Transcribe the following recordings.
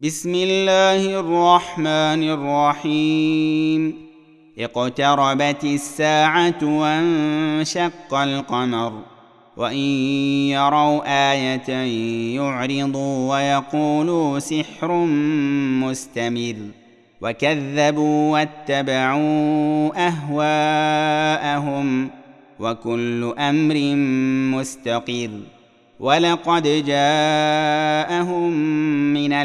بسم الله الرحمن الرحيم. اقتربت الساعة وانشق القمر وإن يروا آية يعرضوا ويقولوا سحر مستمر وكذبوا واتبعوا أهواءهم وكل أمر مستقر. ولقد جاءهم من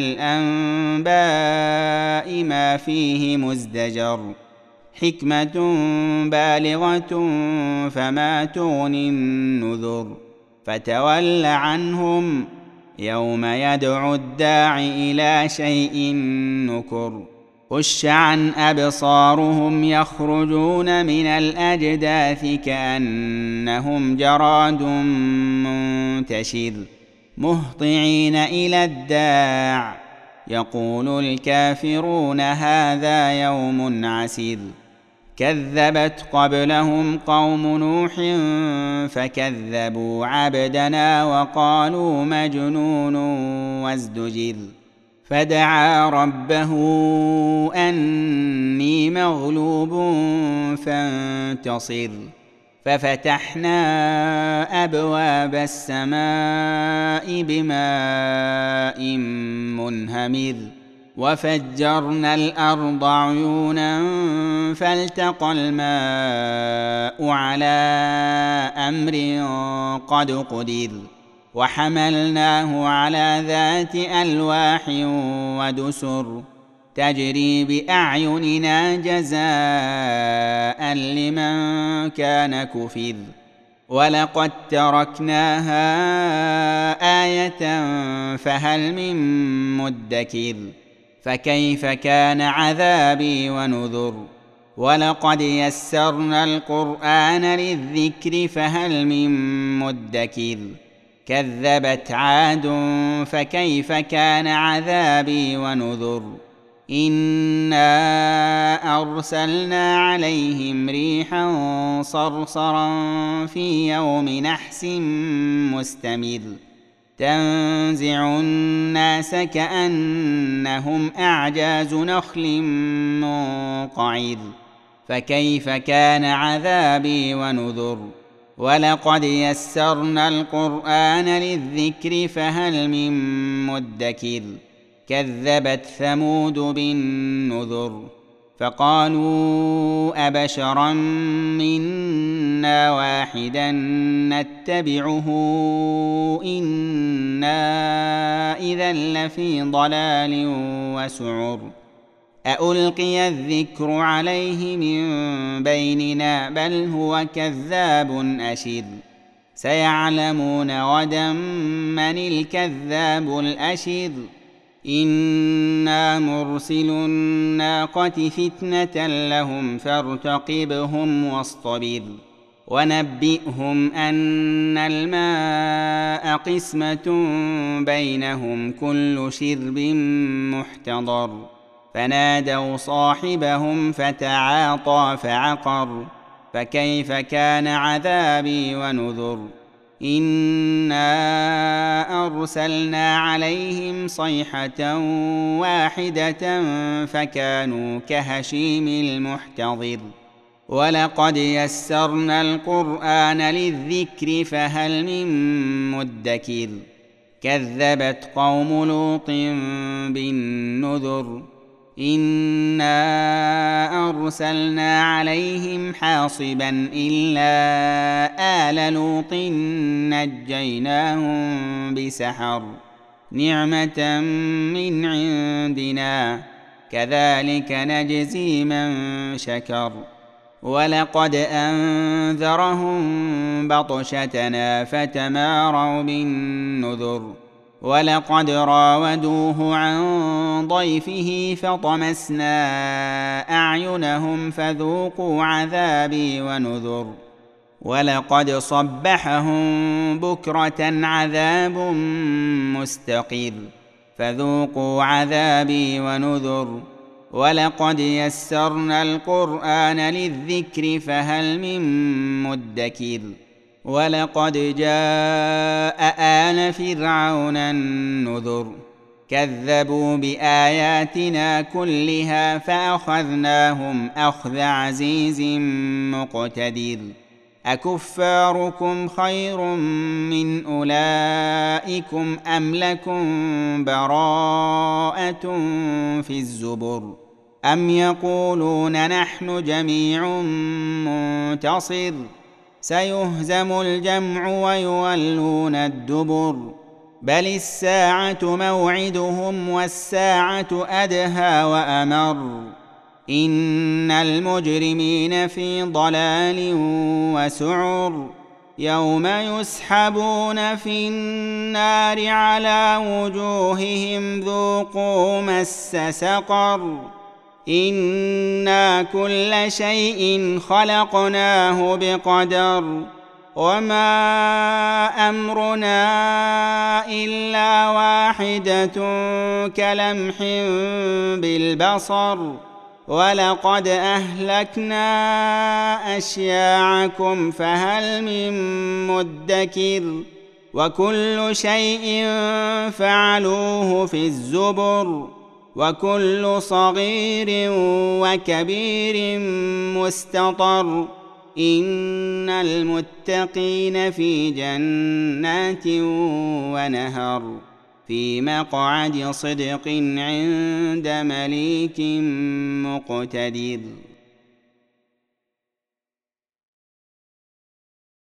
الأنباء ما فيه مزدجر حكمة بالغة فما تغني النذر. فتول عنهم يوم يدعو الداع إلى شيء نكر. خش عن أبصارهم يخرجون من الأجداث كأنهم جراد منتشر مهطعين إلى الداع يقول الكافرون هذا يوم عسير. كذبت قبلهم قوم نوح فكذبوا عبدنا وقالوا مجنون وازدجر. فدعا ربه أني مغلوب فانتصر. ففتحنا أبواب السماء بماء منهمر وفجرنا الأرض عيونا فالتقى الماء على أمر قد قدر. وحملناه على ذات ألواح ودسر تجري بأعيننا جزاء لمن كان كفر. ولقد تركناها آية فهل من مدكر. فكيف كان عذابي ونذر. ولقد يسرنا القرآن للذكر فهل من مدكر. كذبت عاد فكيف كان عذابي ونذر. إنا أرسلنا عليهم ريحا صرصرا في يوم نحس مستمر تنزع الناس كأنهم أعجاز نخل منقعر. فكيف كان عذابي ونذر. ولقد يسرنا القرآن للذكر فهل من مدكر. كذبت ثمود بالنذر فقالوا أبشرا منا واحدا نتبعه إنا إذا لفي ضلال وسعر. أألقي الذكر عليه من بيننا بل هو كذاب أشر. سيعلمون غدا من الكذاب الأشر. إنا مرسل الناقة فتنة لهم فارتقبهم واصطبر. ونبئهم أن الماء قسمة بينهم كل شرب محتضر. فنادوا صاحبهم فتعاطى فعقر. فكيف كان عذابي ونذر. إنا أرسلنا عليهم صيحة واحدة فكانوا كهشيم المحتضر. ولقد يسرنا القرآن للذكر فهل من مدكر. كذبت قوم لوط بالنذر. إنا أرسلنا عليهم حاصبا إلا آل لوط نجيناهم بسحر نعمة من عندنا كذلك نجزي من شكر. ولقد أنذرهم بطشتنا فتماروا بالنذر. ولقد راودوه عن ضيفه فطمسنا أعينهم فذوقوا عذابي ونذر. ولقد صبحهم بكرة عذاب مستقر فذوقوا عذابي ونذر. ولقد يسرنا القرآن للذكر فهل من مدكر. ولقد جاء آل فرعون النذر كذبوا بآياتنا كلها فأخذناهم أخذ عزيز مقتدر أكفاركم خير من أولئكم أم لكم براءة في الزبر أم يقولون نحن جميع منتصر سيهزم الجمع ويولون الدبر بل الساعة موعدهم والساعة أدهى وأمر إن المجرمين في ضلال وسعر يوم يسحبون في النار على وجوههم ذوقوا مس سقر إنا كل شيء خلقناه بقدر وما أمرنا إلا واحدة كلمح بالبصر ولقد أهلكنا أشياعكم فهل من مدكر وكل شيء فعلوه في الزبر وكل صغير وكبير مستطر إن المتقين في جنات ونهر في مقعد صدق عند مليك مقتدر.